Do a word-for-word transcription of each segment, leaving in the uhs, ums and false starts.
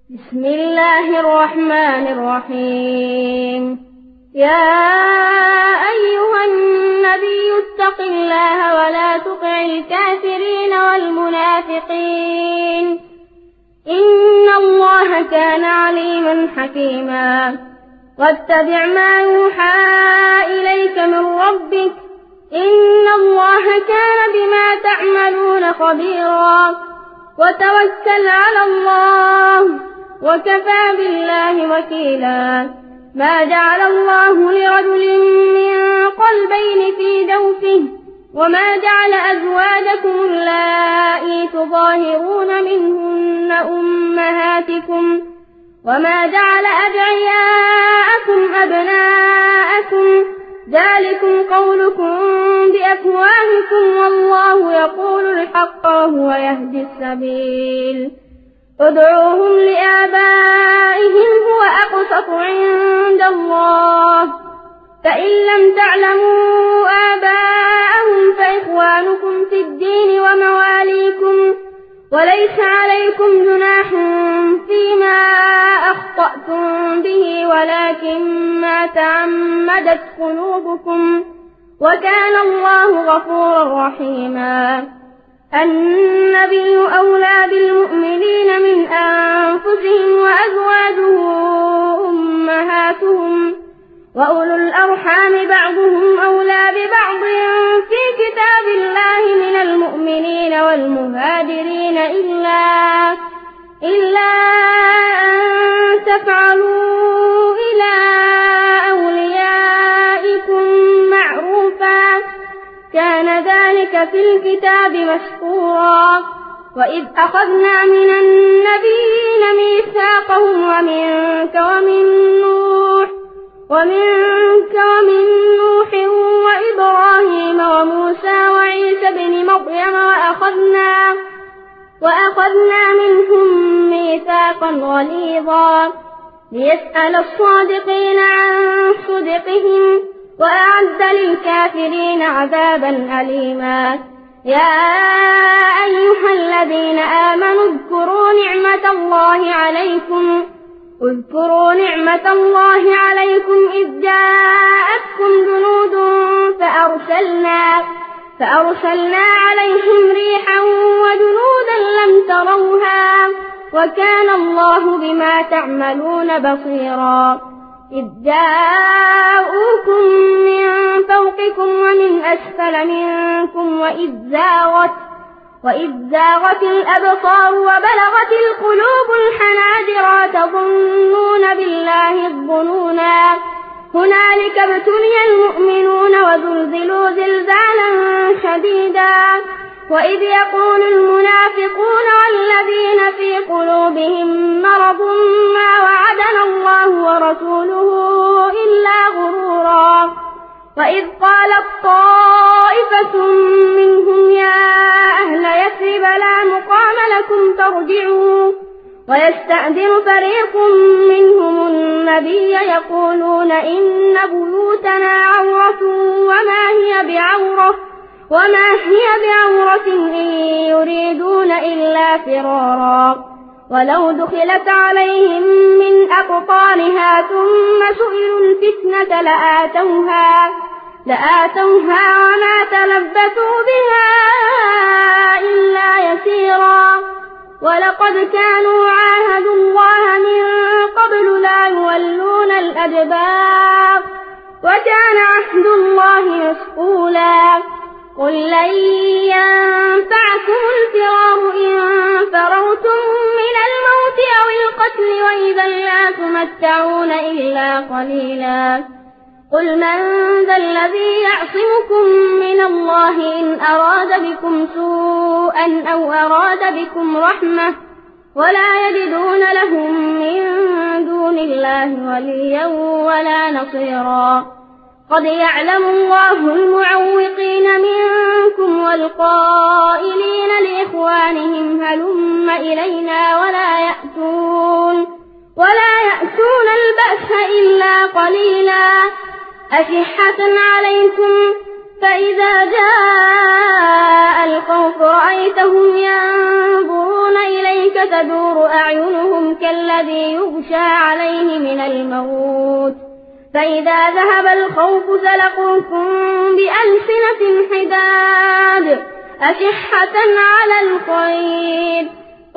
بسم الله الرحمن الرحيم. يا أيها النبي اتق الله ولا تطع الكافرين والمنافقين إن الله كان عليما حكيما. واتبع ما يوحى إليك من ربك إن الله كان بما تعملون خبيرا. وتوكل على الله وكفى بالله وكيلا. ما جعل الله لرجل من قلبين في جوفه وما جعل أزواجكم اللائي تظاهرون منهن أمهاتكم وما جعل أدعياءكم أبناءكم ذلكم قولكم بأفواهكم والله يقول الحق وهو يهدي السبيل. ادعوهم لآبائهم هو أقسط عند الله فإن لم تعلموا آباءهم فإخوانكم في الدين ومواليكم وليس عليكم جناح فيما أخطأتم به ولكن ما تعمدت قلوبكم وكان الله غفورا رحيما. النبي أولى بالمؤمنين من أنفسهم وأزواجه أمهاتهم وأولو الأرحام بعضهم أولى ببعض في كتاب الله من المؤمنين والمهاجرين إلا إلا أن تفعلوا إلى أوليائكم معروفا كان ذلك في الكتاب مسطورا. وإذ أخذنا من النبيين ميثاقهم ومنك ومن نوح ومنك ومن نوح وإبراهيم وموسى وعيسى بن مريم وأخذنا وأخذنا منهم ميثاقا غليظا ليسأل الصادقين عن صدقهم وأعد للكافرين عذابا أليما. يا أيها الذين آمنوا اذكروا نعمة الله عليكم اذكروا نعمة الله عليكم إذ جاءتكم جنود فأرسلنا فأرسلنا عليهم ريحا وجنودا لم تروها وكان الله بما تعملون بصيرا. إذ جاءوكم من فوقكم ومن أسفل منكم وإذ زاغت وإذ زاغت الأبصار وبلغت القلوب الحناجر تظنون بالله الظنونا هنالك ابتلي المؤمنون وزلزلوا زلزالا شديدا. وإذ يقول المنافقون والذين في قلوبهم مرض ما وعدنا الله ورسوله إلا غرورا. وإذ قالت طائفة منهم يا أهل يثرب لا مقام لكم فارجعوا ويستأذن فريق منهم النبي يقولون إن بيوتنا عورة وما هي بعورة وما هي بعورة إن يريدون إلا فرارا. ولو دخلت عليهم من أقطارها ثم سئلوا الفتنة لآتوها لآتوها وما تلبثوا بها إلا يسيرا. ولقد كانوا عاهدوا الله من قبل لا يولون الأدبار وكان عهد الله مسؤولا. قل لن ينفعكم الفرار إن فررتم من الموت أو القتل وإذا لا تمتعون إلا قليلا. قل من ذا الذي يعصمكم من الله إن أراد بكم سوءا أو أراد بكم رحمة ولا يجدون لهم من دون الله وليا ولا نصيرا. قد يعلم الله المعوقين منكم والقائلين لإخوانهم هلم إلينا ولا يأتون ولا يأتون البأس إلا قليلا. أشحة عليكم فإذا جاء الخوف رأيتهم ينظرون إليك تدور أعينهم كالذين الذي يغشى عليه من الموت فإذا ذهب الخوف سلقوكم بألسنة حداد أشحة على الخير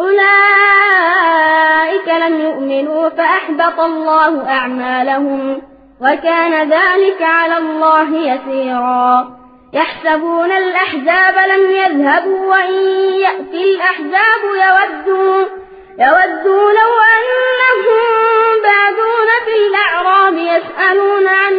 أولئك لم يؤمنوا فأحبط الله أعمالهم وكان ذلك على الله يسيرا يحسبون الأحزاب لم يذهبوا وإن يأتي الأحزاب يودوا يودوا لو أنهم بادون في الأعراب يسألون عن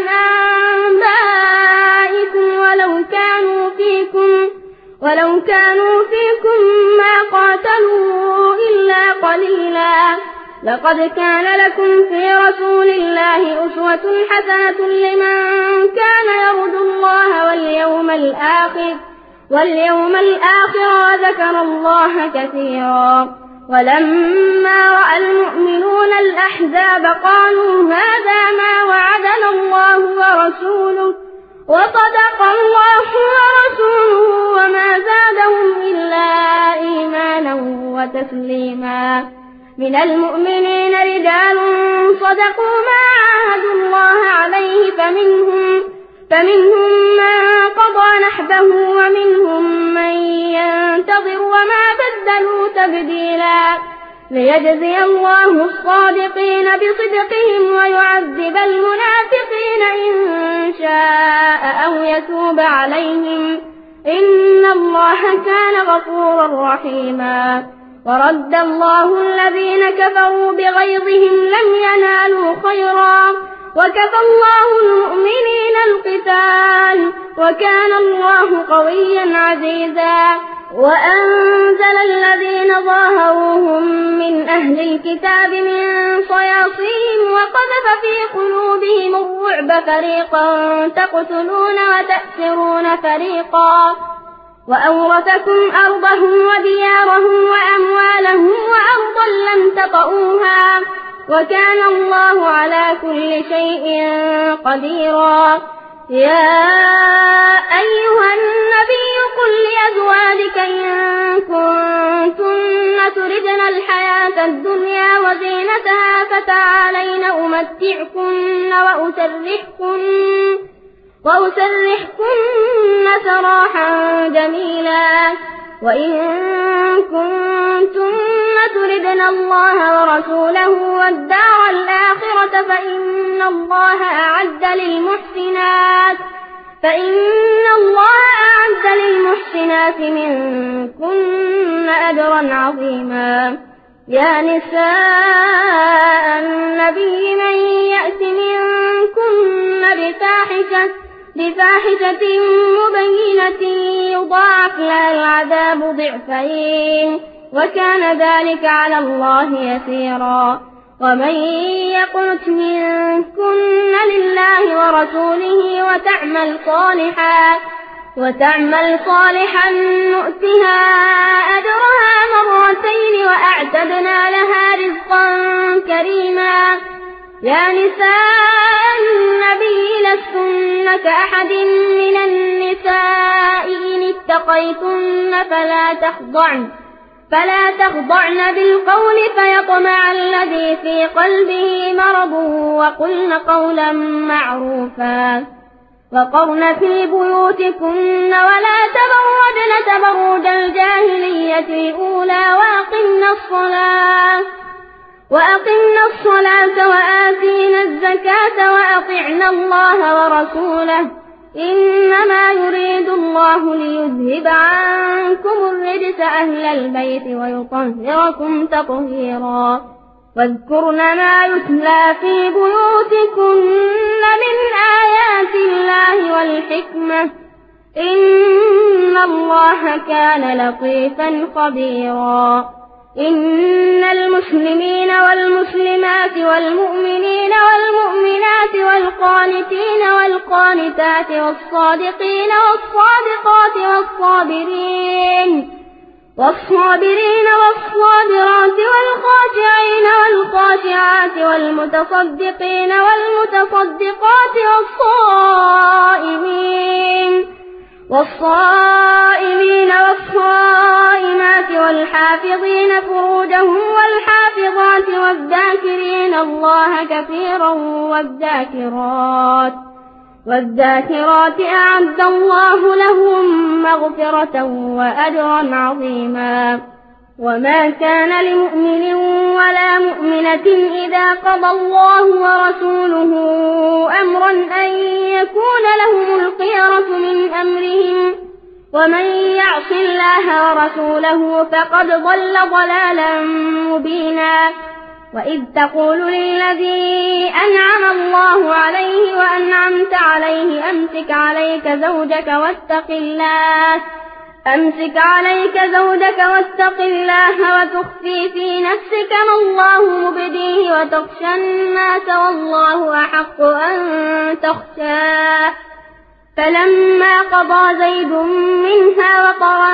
أنبائكم ولو كانوا فيكم ولو كانوا فيكم ما قاتلوا إلا قليلا لقد كان لكم في رسول الله أسوة حسنة لمن كان يرجو الله واليوم الآخر واليوم الآخر وذكر الله كثيرا ولما رأى المؤمنون الأحزاب قالوا هذا ما وعدنا الله ورسوله وصدق الله ورسوله وما زادهم إلا إيمانا وتسليما من المؤمنين رجال صدقوا ما عاهدوا الله عليه فمنهم فمنهم من قضى نحبه ومنهم من ينتظر وما بدلوا تبديلا ليجزي الله الصادقين بصدقهم ويعذب المنافقين إن شاء أو يتوب عليهم إن الله كان غفورا رحيما ورد الله الذين كفروا بغيظهم لم ينالوا خيرا وكفى الله المؤمنين القتال وكان الله قويا عزيزا وأنزل الذين ظاهروهم من أهل الكتاب من صياصيهم وقذف في قلوبهم الرعب فريقا تقتلون وتأسرون فريقا وأورثكم أرضهم وديارهم وأموالهم وأرضا لم تطئوها وكان الله على كل شيء قديرا يا أيها النبي قل لأزواجك إن كنتن تردن الحياة الدنيا وزينتها فتعالين أمتعكن وأسرحكن وأسرحكن سراحا جميلا وإن كنتن تردن الله ورسوله والدار الآخرة فإن الله أعد للمحسنات فإن الله أعد للمحسنات منكن أجرا عظيما يا نساء النبي من يأت منكن بفاحشة بفاحشة مبينة يضاعف لها العذاب ضعفين وكان ذلك على الله يسيرا ومن يقنت منكن لله ورسوله وتعمل صالحا وتعمل صالحا نؤتها أجرها مرتين وأعتدنا لها رزقا كريما يا نساء النبي لستن كأحد من النساء إن اتقيتن فلا تخضعن فلا تخضعن بالقول فيطمع الذي في قلبه مرض وقلن قولا معروفا وقرن في بيوتكن ولا تبرجن تبرج الجاهلية الأولى وأقمنا الصلاة وأقمنا الصلاة وآتينا الزكاة وأطعنا الله ورسوله إنما يريد الله ليذهب عنكم الرجس أهل البيت ويطهركم تطهيرا واذكرن ما يتلى في بيوتكن من آيات الله والحكمة إن الله كان لطيفا خبيرا إن المسلمين والمسلمات والمؤمنين والمؤمنات والقانتين والقانتات والصادقين والصادقات والصابرين والصابرين والصابرات والخاشعين والخاشعات والمتصدقين والمتصدقات والصائمين والصائمين والصائمات والحافظين فروجهم والحافظات والذاكرين الله كثيرا والذاكرات والذاكرات أعد الله لهم مغفرة وأجرا عظيما. وما كان لمؤمن ولا مؤمنة إذا قضى الله ورسوله أمرا أن يكون لهم الخيرة من أمرهم ومن يعص الله ورسوله فقد ضل ضلالا مبينا. وإذ تقول للذي أنعم الله عليه وأنعمت عليه أمسك عليك زوجك واتق الله أمسك عليك زوجك واتق الله وتخفي في نفسك ما الله مبديه وتخشى الناس والله أحق أن تخشاه. فلما قضى زيد منها وطرا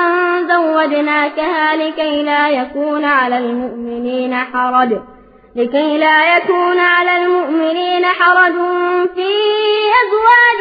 زوجناكها لكي لا يكون على المؤمنين حرج لكي لا يكون على المؤمنين حرج في أزواج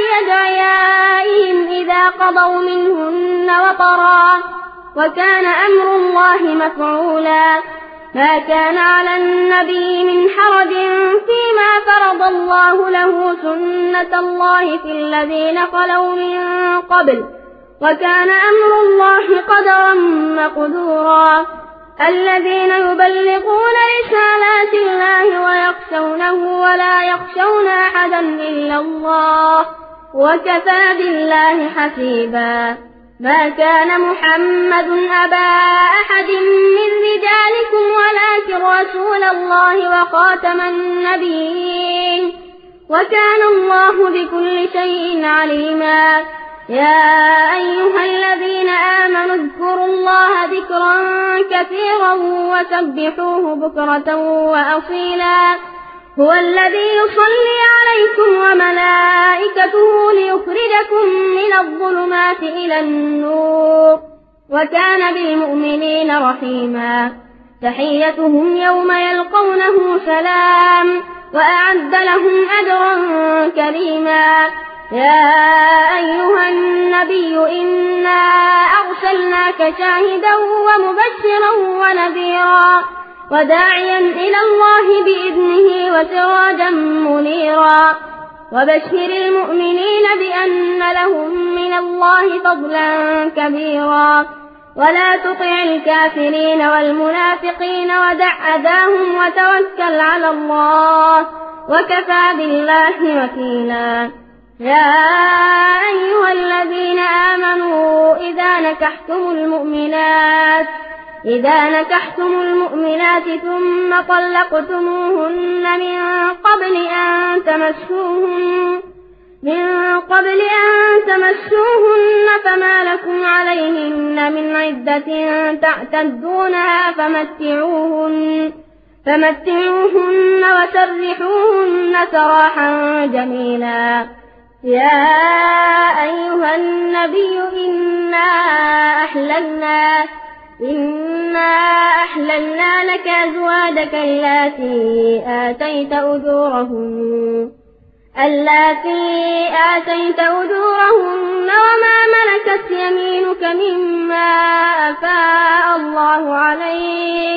أدعيائهم إذا قضوا منهن وطرا وكان أمر الله مفعولا. ما كان على النبي من حرج فيما فرض الله له سنة الله في الذين خلوا من قبل وكان أمر الله قدرا مقدورا. الذين يبلغون رسالات الله ويخشونه ولا يخشون أحدا إلا الله وكفى بالله حسيبا. ما كان محمد أبا أحد من رجالكم ولكن رسول الله وخاتم النبيين وكان الله بكل شيء عليما. يا أيها الذين آمنوا اذكروا الله ذكرا كثيرا وسبحوه بكرة وأصيلا. هو الذي يصلي عليكم وملائكته ليخرجكم من الظلمات إلى النور وكان بالمؤمنين رحيما. تحيتهم يوم يلقونه سلام وأعد لهم أجرا كريما. يا أيها النبي إنا أرسلناك شاهدا ومبشرا ونذيرا وداعيا إلى الله بإذنه وسراجا منيرا. وبشر المؤمنين بأن لهم من الله فضلا كبيرا. ولا تطع الكافرين والمنافقين ودع أذاهم وتوكل على الله وكفى بالله وكيلا. يا أيها الذين آمنوا إذا نكحتم المؤمنات إذا نكحتم المؤمنات ثم طلقتموهن من قبل أن تمسوهن من قبل أن تمسوهن فما لكم عليهن من عدة تعتدونها فمتعوهن فمتعوهن وسرحوهن سراحا جميلا. يا أيها النبي إنا أحللنا إنا أحللنا لك أزواجك اللاتي آتيت أجورهن اللاتي آتيت أجورهن وما ملكت يمينك مما أفاء الله عليك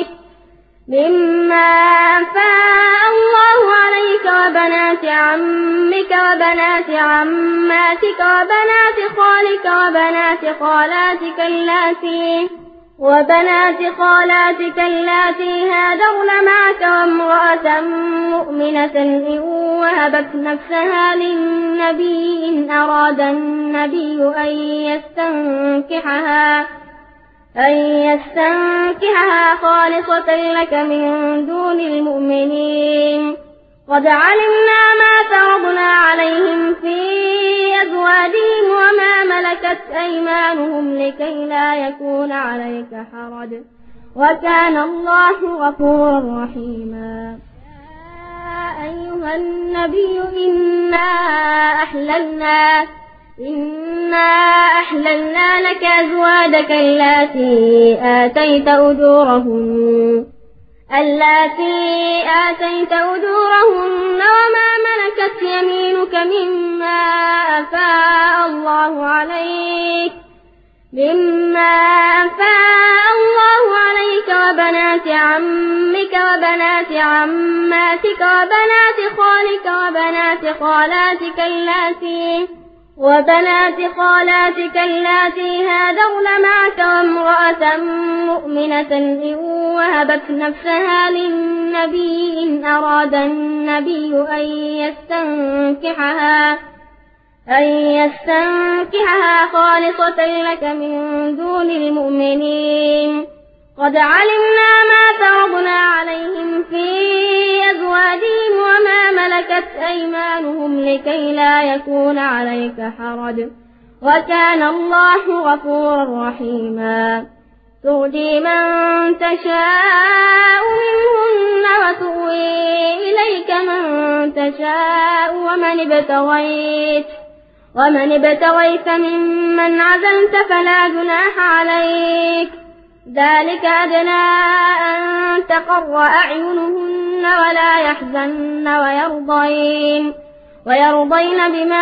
مما أفاء الله عليك وبنات عمك وبنات عماتك وبنات خالك وبنات خالاتك اللاتي وبنات خالاتك اللاتي هاجرن معك وامرأة مؤمنة إن وهبت نفسها للنبي إن أراد النبي أن يستنكحها أن يستنكحها خالصة لك من دون المؤمنين. قد علمنا ما فرضنا عليهم في أزواجهم وما ملكت أيمانهم لكي لا يكون عليك حرج وكان الله غفورا رحيما. يا أيها النبي إنا أحللنا إنا أحللنا لك أزواجك اللاتي آتيت أجورهن اللاتي آتيت أجورهن وما ملكت يمينك مما أفاء الله الله عليك مما أفاء الله عليك وبنات عمك وبنات عماتك وبنات خالك وبنات خالاتك اللاتي وبنات خالاتك اللاتي هاجرن معك وامرأة مؤمنة إن وهبت نفسها للنبي إن أراد النبي أن يستنكحها أن يستنكحها خالصة لك من دون المؤمنين قد علمنا ما فرضنا عليهم في أزواجهم وما ملكت أيمانهم لكي لا يكون عليك حرج وكان الله غفورا رحيما ترجي من تشاء منهن وتؤوي إليك من تشاء ومن ابتغيت ومن ابتغيت ممن عزلت فلا جناح عليك ذلك أدنى أن تقر أعينهن ولا يحزن ويرضين ويرضين بما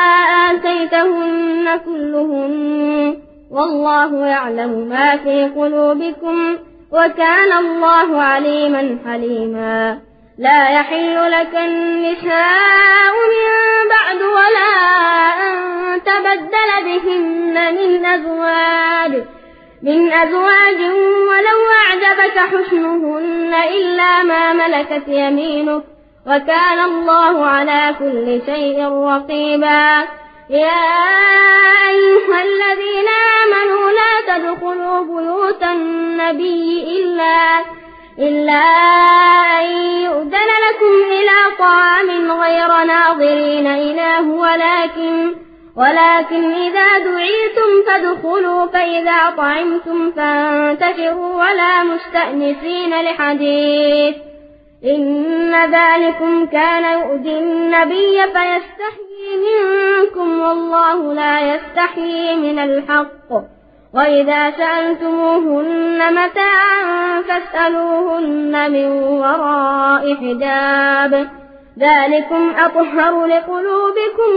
آتيتهن كلهن والله يعلم ما في قلوبكم وكان الله عليما حليما لا يحل لك النساء من بعد ولا أن تبدل بهن من أزواج من أزواج ولو أعجبك حسنهن إلا ما ملكت يمينك وكان الله على كل شيء رقيبا يا أيها الذين آمنوا لا تدخلوا بيوت النبي إلا إلا أن يؤذن لكم إلى طعام غير ناظرين إناه ولكن ولكن إذا دعيتم فادخلوا فإذا طعمتم فانتشروا ولا مستأنسين لحديث إن ذلكم كان يؤذي النبي فيستحيي منكم والله لا يستحيي من الحق وإذا سألتموهن متاعا فاسألوهن من وراء حجاب ذلكم أطهر لقلوبكم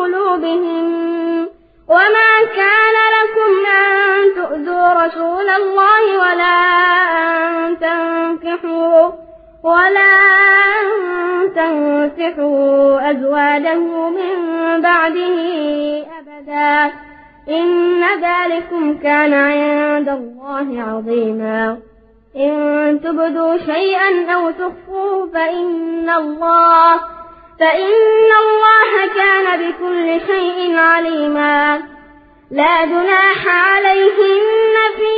وقلوبهم وما كان لكم أن تؤذوا رسول الله ولا أن تنكحوا ولا أن تنكحوا أزواجه من بعده أبدا إن ذلكم كان عند الله عظيما إن تبدوا شيئا أو تخفوه فإن الله فإن الله كان بكل شيء عليما لا جناح عليهن في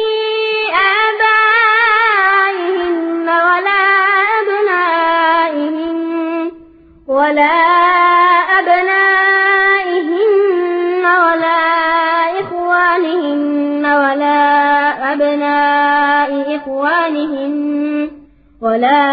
آبائهن ولا أبنائهن ولا أبنائهن ولا إخوانهن ولا أبناء إخوانهن ولا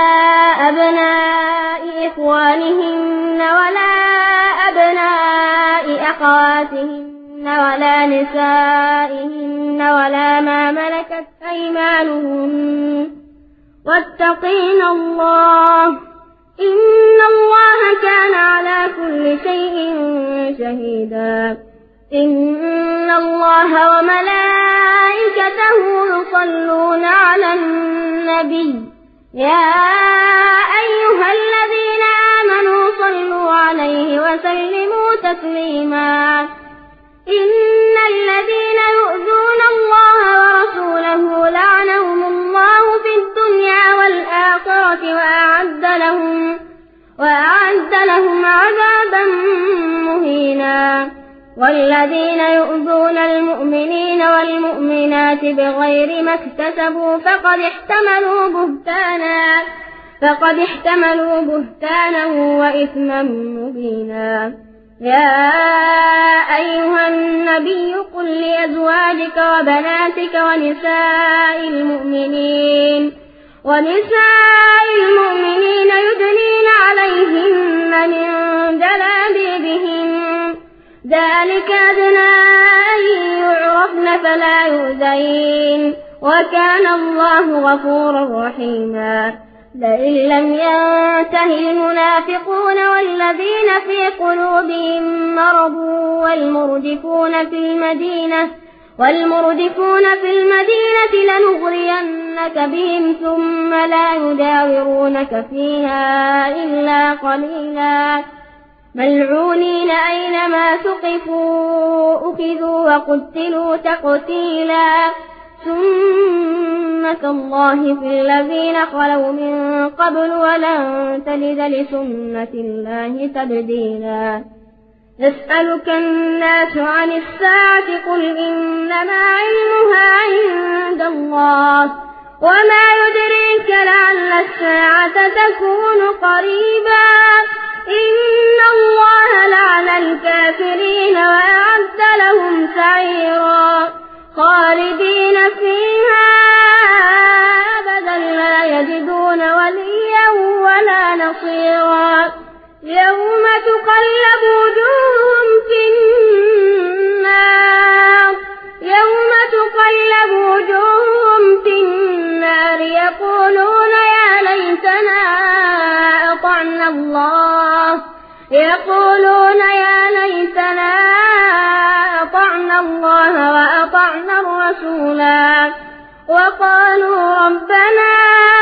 أبناء إخوانهن ولا أبناء أخواتهن ولا نسائهن ولا ما ملكت أيمانهن واتقين الله إن الله كان على كل شيء شهيدا إن الله وملائكته يصلون على النبي يا أيها الذين آمنوا صلوا عليه وسلموا تسليما إن الذين يؤذون الله ورسوله لعنهم الله في الدنيا والآخرة وأعد لهم وأعد لهم عذابا مهينا والذين يؤذون المؤمنين والمؤمنات بغير ما اكتسبوا فقد احتملوا بهتانا فقد احتملوا بهتانا وإثما مبينا يا أيها النبي قل لأزواجك وبناتك ونساء المؤمنين ونساء المؤمنين يدنين عليهن من جلابيبهن ذلك أدنى أن يعرفن فلا يؤذين وكان الله غفورا رحيما لئن لم ينته المنافقون والذين في قلوبهم مرض والمردفون في المدينة والمردفون في المدينة لنغرينك بهم ثم لا يجاورونك فيها إلا قليلا ملعونين أينما ثقفوا أخذوا وقتلوا تقتيلا سنة الله في الذين خلوا من قبل ولن تجد لسنة الله تبديلا يسألك الناس عن الساعة قل إنما علمها عند الله وما يدريك لعل الساعة تكون قريبا إن الله لعن الكافرين وأعد لهم سعيرا خالدين فيها أبدا لا يجدون وليا ولا نصيرا يوم تقلب وجوههم في النار يوم تقلب وجوههم في النار يقولون يا ليتنا أطعنا الله يقولون يا ليتنا أطعنا الله وأطعنا الرسولا وقالوا ربنا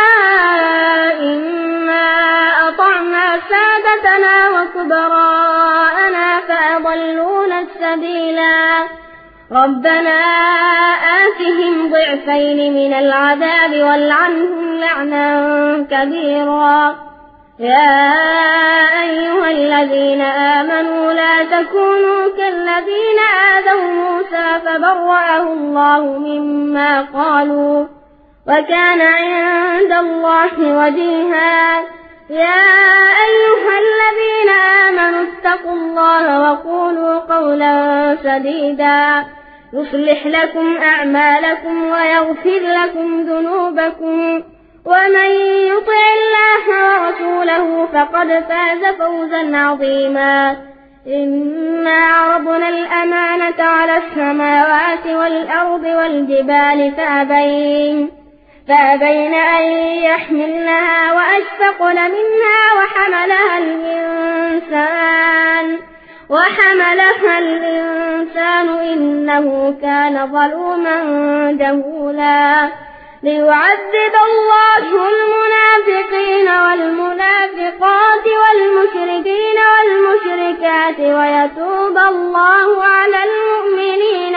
إنا أطعنا سادتنا وكبراءنا فأضلونا السبيلا ربنا آتهم ضعفين من العذاب والعنهم لعنا كبيرا يا أيها الذين آمنوا لا تكونوا كالذين آذوا موسى فبرأه الله مما قالوا وكان عند الله وجيها يا أيها الذين آمنوا اتقوا الله وقولوا قولا سديدا يصلح لكم أعمالكم ويغفر لكم ذنوبكم ومن يطع الله ورسوله فقد فاز فوزا عظيما إنا عرضنا الأمانة على السماوات والأرض والجبال فأبين فأبين أن يحملنها وأشفقن منها وحملها الإنسان وحملها الإنسان إنه كان ظلوما جهولا ليعذب الله المنافقين والمنافقات والمشركين والمشركات ويتوب الله على المؤمنين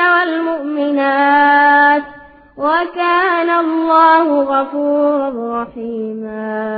والمؤمنات وكان الله غفورا رحيما.